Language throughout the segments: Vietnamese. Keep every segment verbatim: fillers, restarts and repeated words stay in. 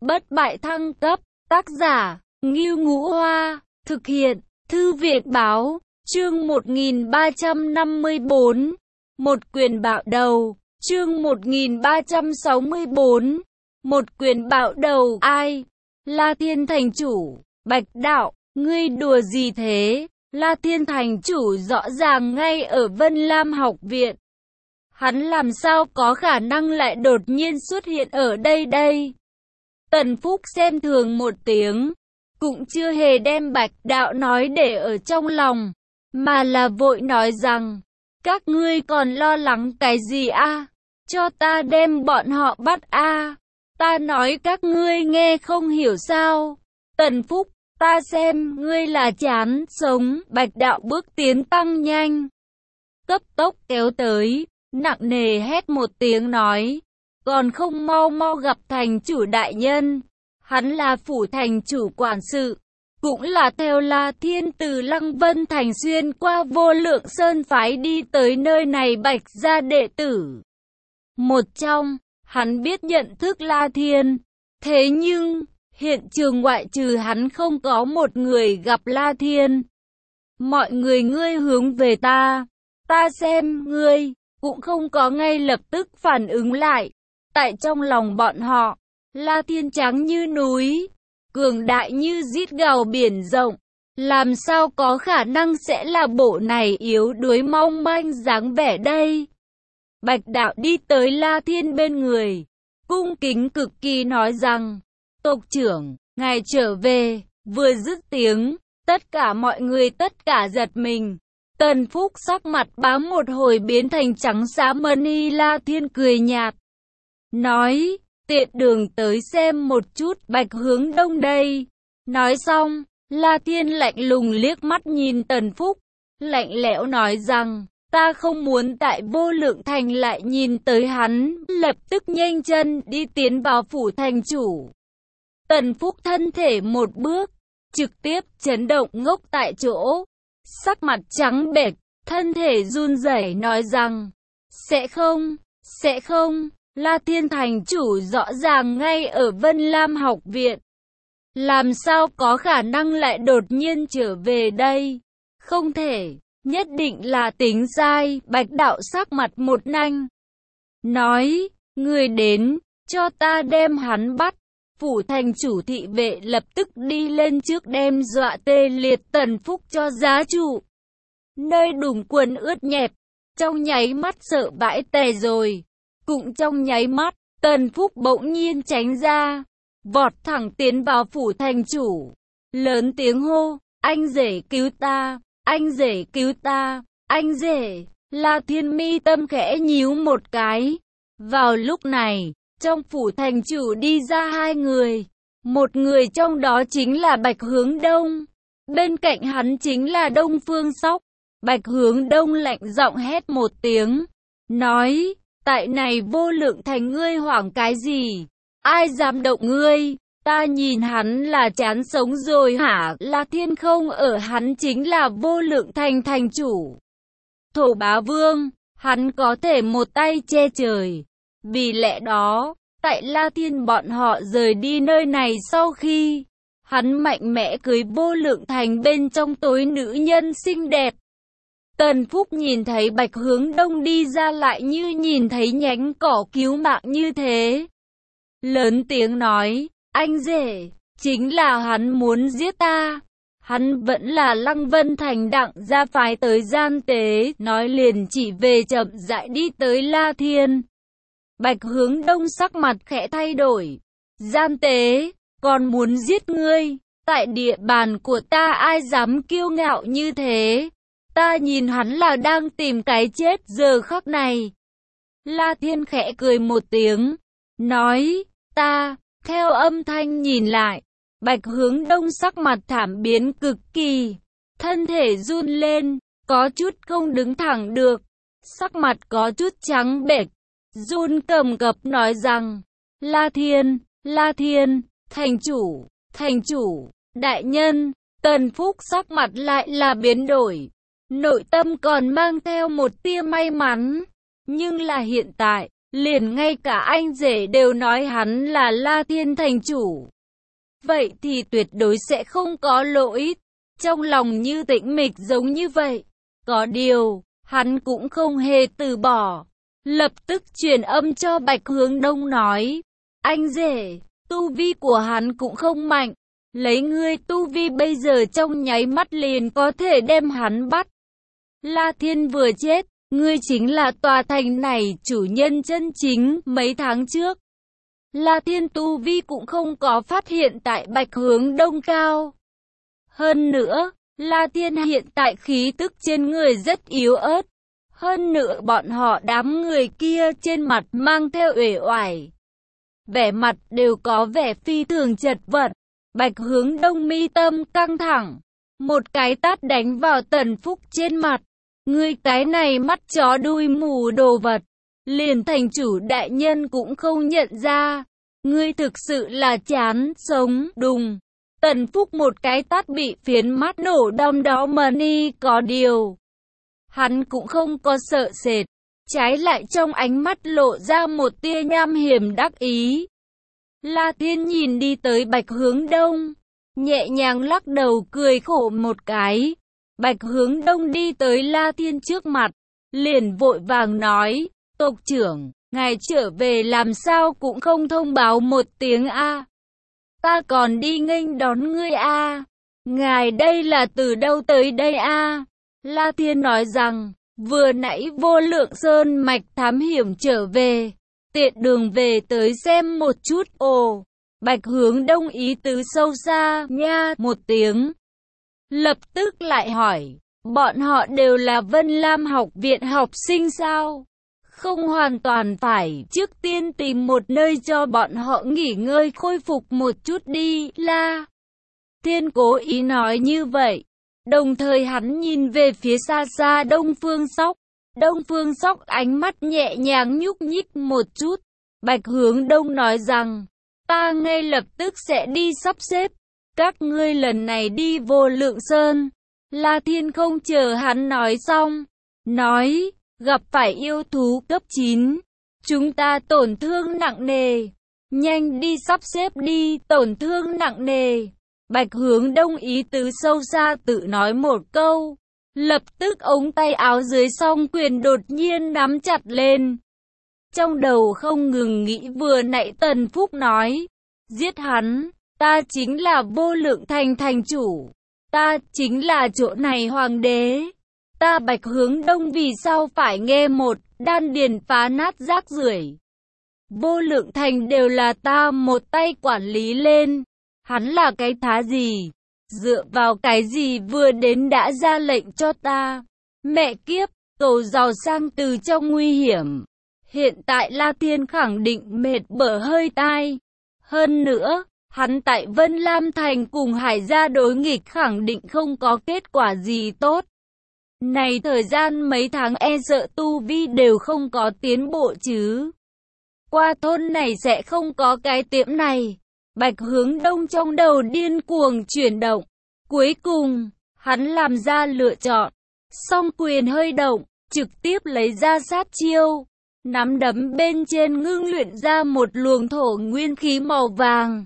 bất bại thăng cấp, tác giả, Ngưu Ngũ Hoa, thực hiện, Thư viện báo, chương một nghìn ba trăm năm mươi bốn, một quyền bạo đầu, chương một nghìn ba trăm sáu mươi bốn, một quyền bạo đầu, ai? La Thiên Thành Chủ, Bạch Đạo, ngươi đùa gì thế? La Thiên Thành Chủ rõ ràng ngay ở Vân Lam học viện. Hắn làm sao có khả năng lại đột nhiên xuất hiện ở đây đây? Tần Phúc xem thường một tiếng, cũng chưa hề đem Bạch Đạo nói để ở trong lòng, mà là vội nói rằng, các ngươi còn lo lắng cái gì a? Cho ta đem bọn họ bắt a? Ta nói các ngươi nghe không hiểu sao? Tần Phúc, ta xem ngươi là chán sống. Bạch Đạo bước tiến tăng nhanh, cấp tốc kéo tới, nặng nề hét một tiếng nói, còn không mau mau gặp thành chủ đại nhân. Hắn là phủ thành chủ quản sự, cũng là theo La Thiên từ Lăng Vân Thành xuyên qua Vô Lượng Sơn phái đi tới nơi này Bạch gia đệ tử. Một trong, hắn biết nhận thức La Thiên, thế nhưng, hiện trường ngoại trừ hắn không có một người gặp La Thiên. Mọi người ngươi hướng về ta, ta xem ngươi, cũng không có ngay lập tức phản ứng lại. Tại trong lòng bọn họ, La Thiên trắng như núi, cường đại như rít gào biển rộng, làm sao có khả năng sẽ là bộ này yếu đuối mong manh dáng vẻ đây? Bạch Đạo đi tới La Thiên bên người, cung kính cực kỳ nói rằng, tộc trưởng, ngài trở về. Vừa dứt tiếng, tất cả mọi người tất cả giật mình. Tần Phúc sắc mặt bám một hồi biến thành trắng xá mani. La Thiên cười nhạt, nói, tiện đường tới xem một chút Bạch Hướng Đông đây. Nói xong, La Thiên lạnh lùng liếc mắt nhìn Tần Phúc, lạnh lẽo nói rằng, ta không muốn tại Vô Lượng Thành lại nhìn tới hắn, lập tức nhanh chân đi tiến vào phủ thành chủ. Tần Phúc thân thể một bước, trực tiếp chấn động ngốc tại chỗ, sắc mặt trắng bệch, thân thể run rẩy nói rằng, sẽ không, sẽ không. La Thiên Thành Chủ rõ ràng ngay ở Vân Lam học viện, làm sao có khả năng lại đột nhiên trở về đây? Không thể, nhất định là tính sai. Bạch Đạo sắc mặt một nanh, nói, người đến, cho ta đem hắn bắt. Phủ thành chủ thị vệ lập tức đi lên trước đem dọa tê liệt Tần Phúc cho giá trụ. Nơi đùng quần ướt nhẹp, trong nháy mắt sợ bãi tè rồi. Cũng trong nháy mắt, Tần Phúc bỗng nhiên tránh ra, vọt thẳng tiến vào phủ thành chủ, lớn tiếng hô, anh rể cứu ta, anh rể cứu ta, anh rể. La Thiên mi tâm khẽ nhíu một cái. Vào lúc này, trong phủ thành chủ đi ra hai người, một người trong đó chính là Bạch Hướng Đông, bên cạnh hắn chính là Đông Phương Sóc. Bạch Hướng Đông lạnh giọng hét một tiếng, nói, tại này Vô Lượng Thành ngươi hoảng cái gì? Ai dám động ngươi? Ta nhìn hắn là chán sống rồi hả? La Thiên không ở, hắn chính là Vô Lượng Thành thành chủ, Thổ Bá Vương, hắn có thể một tay che trời. Vì lẽ đó, tại La Thiên bọn họ rời đi nơi này sau khi, hắn mạnh mẽ cưới Vô Lượng Thành bên trong tối nữ nhân xinh đẹp. Tần Phúc nhìn thấy Bạch Hướng Đông đi ra lại như nhìn thấy nhánh cỏ cứu mạng như thế. Lớn tiếng nói, anh rể, chính là hắn muốn giết ta. Hắn vẫn là Lăng Vân Thành Đặng gia phái tới gian tế. Nói liền chỉ về chậm rãi đi tới La Thiên. Bạch Hướng Đông sắc mặt khẽ thay đổi. Gian tế, còn muốn giết ngươi? Tại địa bàn của ta ai dám kiêu ngạo như thế? Ta nhìn hắn là đang tìm cái chết giờ khắc này. La Thiên khẽ cười một tiếng, nói, ta, theo âm thanh nhìn lại, Bạch Hướng Đông sắc mặt thảm biến cực kỳ, thân thể run lên, có chút không đứng thẳng được, sắc mặt có chút trắng bệch, run cầm cập nói rằng, La Thiên, La Thiên, thành chủ, thành chủ, đại nhân. Tần Phúc sắc mặt lại là biến đổi, nội tâm còn mang theo một tia may mắn, nhưng là hiện tại, liền ngay cả anh rể đều nói hắn là La Thiên thành chủ. Vậy thì tuyệt đối sẽ không có lỗi. Trong lòng Như Tĩnh Mịch giống như vậy. Có điều, hắn cũng không hề từ bỏ. Lập tức truyền âm cho Bạch Hướng Đông nói. Anh rể, tu vi của hắn cũng không mạnh. Lấy ngươi tu vi bây giờ trong nháy mắt liền có thể đem hắn bắt. La Thiên vừa chết, ngươi chính là tòa thành này chủ nhân chân chính. Mấy tháng trước, La Thiên tu vi cũng không có phát hiện tại Bạch Hướng Đông cao. Hơn nữa, La Thiên hiện tại khí tức trên người rất yếu ớt. Hơn nữa bọn họ đám người kia trên mặt mang theo uể oải. Vẻ mặt đều có vẻ phi thường chật vật. Bạch Hướng Đông mi tâm căng thẳng. Một cái tát đánh vào Tần Phúc trên mặt. Ngươi cái này mắt chó đuôi mù đồ vật. Liền thành chủ đại nhân cũng không nhận ra. Ngươi thực sự là chán sống đùng. Tần Phúc một cái tát bị phiến mắt nổ đom đó mà ni có điều. Hắn cũng không có sợ sệt. Trái lại trong ánh mắt lộ ra một tia nham hiểm đắc ý. La Thiên nhìn đi tới Bạch Hướng Đông. Nhẹ nhàng lắc đầu cười khổ một cái. Bạch Hướng Đông đi tới La Thiên trước mặt. Liền vội vàng nói. Tộc trưởng, ngài trở về làm sao cũng không thông báo một tiếng a. Ta còn đi nghênh đón ngươi a. Ngài đây là từ đâu tới đây a? La Thiên nói rằng, vừa nãy Vô Lượng Sơn mạch thám hiểm trở về, tiện đường về tới xem một chút. Ồ, Bạch Hướng Đông ý tứ sâu xa nha một tiếng. Lập tức lại hỏi, bọn họ đều là Vân Lam học viện học sinh sao? Không hoàn toàn phải, trước tiên tìm một nơi cho bọn họ nghỉ ngơi khôi phục một chút đi. La Thiên cố ý nói như vậy. Đồng thời hắn nhìn về phía xa xa Đông Phương Sóc. Đông Phương Sóc ánh mắt nhẹ nhàng nhúc nhích một chút. Bạch Hướng Đông nói rằng, ta ngay lập tức sẽ đi sắp xếp. Các ngươi lần này đi Vô Lượng Sơn. La Thiên không chờ hắn nói xong. Nói, gặp phải yêu thú cấp chín. Chúng ta tổn thương nặng nề. Nhanh đi sắp xếp đi, tổn thương nặng nề. Bạch Hướng Đông ý tứ sâu xa tự nói một câu. Lập tức ống tay áo dưới song quyền đột nhiên nắm chặt lên. Trong đầu không ngừng nghĩ vừa nãy Tần Phúc nói. Giết hắn, ta chính là Vô Lượng Thành thành chủ. Ta chính là chỗ này hoàng đế. Ta Bạch Hướng Đông vì sao phải nghe một đan điền phá nát rác rưởi. Vô Lượng Thành đều là ta một tay quản lý lên. Hắn là cái thá gì? Dựa vào cái gì vừa đến đã ra lệnh cho ta? Mẹ kiếp, cầu giàu sang từ trong nguy hiểm. Hiện tại La Thiên khẳng định mệt bở hơi tai. Hơn nữa, hắn tại Vân Lam Thành cùng Hải gia đối nghịch khẳng định không có kết quả gì tốt. Này thời gian mấy tháng e sợ tu vi đều không có tiến bộ chứ. Qua thôn này sẽ không có cái tiệm này. Bạch Hướng Đông trong đầu điên cuồng chuyển động. Cuối cùng, hắn làm ra lựa chọn. Song quyền hơi động, trực tiếp lấy ra sát chiêu. Nắm đấm bên trên ngưng luyện ra một luồng thổ nguyên khí màu vàng.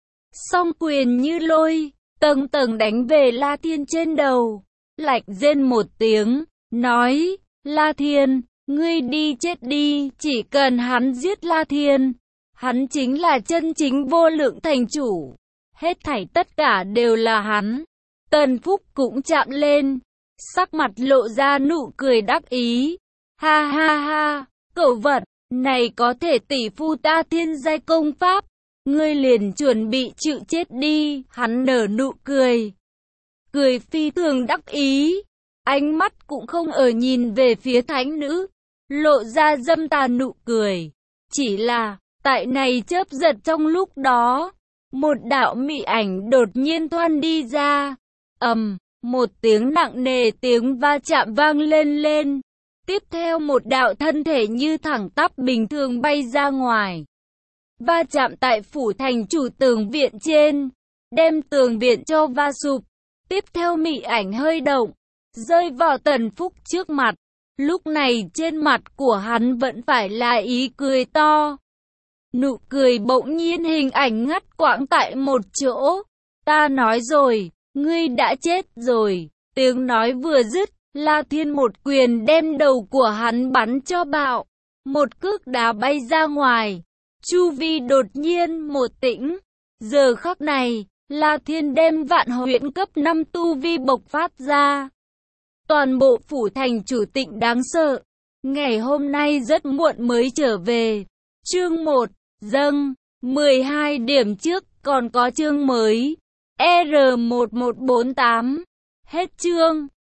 Song quyền như lôi, tầng tầng đánh về La Thiên trên đầu. Lạnh rên một tiếng, nói, La Thiên, ngươi đi chết đi, chỉ cần hắn giết La Thiên. Hắn chính là chân chính Vô Lượng thành chủ. Hết thảy tất cả đều là hắn. Tần Phúc cũng chạm lên. Sắc mặt lộ ra nụ cười đắc ý. Ha ha ha, cẩu vật, này có thể tỷ phu ta thiên giai công pháp. Ngươi liền chuẩn bị chịu chết đi. Hắn nở nụ cười. Cười phi thường đắc ý. Ánh mắt cũng không ở nhìn về phía thánh nữ. Lộ ra dâm tà nụ cười. Chỉ là... tại này chớp giật trong lúc đó, một đạo mị ảnh đột nhiên thoăn đi ra. Ầm, một tiếng nặng nề tiếng va chạm vang lên lên. Tiếp theo một đạo thân thể như thẳng tắp bình thường bay ra ngoài. Va chạm tại phủ thành chủ tường viện trên, đem tường viện cho va sụp. Tiếp theo mị ảnh hơi động, rơi vào Tần Phúc trước mặt. Lúc này trên mặt của hắn vẫn phải là ý cười to. Nụ cười bỗng nhiên hình ảnh ngắt quãng tại một chỗ. Ta nói rồi, ngươi đã chết rồi. Tiếng nói vừa dứt, La Thiên một quyền đem đầu của hắn bắn cho bạo. Một cước đá bay ra ngoài. Chu vi đột nhiên một tĩnh. Giờ khắc này, La Thiên đem vạn huyễn cấp năm tu vi bộc phát ra. Toàn bộ phủ thành chủ tịnh đáng sợ. Ngày hôm nay rất muộn mới trở về. Chương một, dâng, mười hai điểm trước còn có chương mới. R một một bốn tám. Hết chương.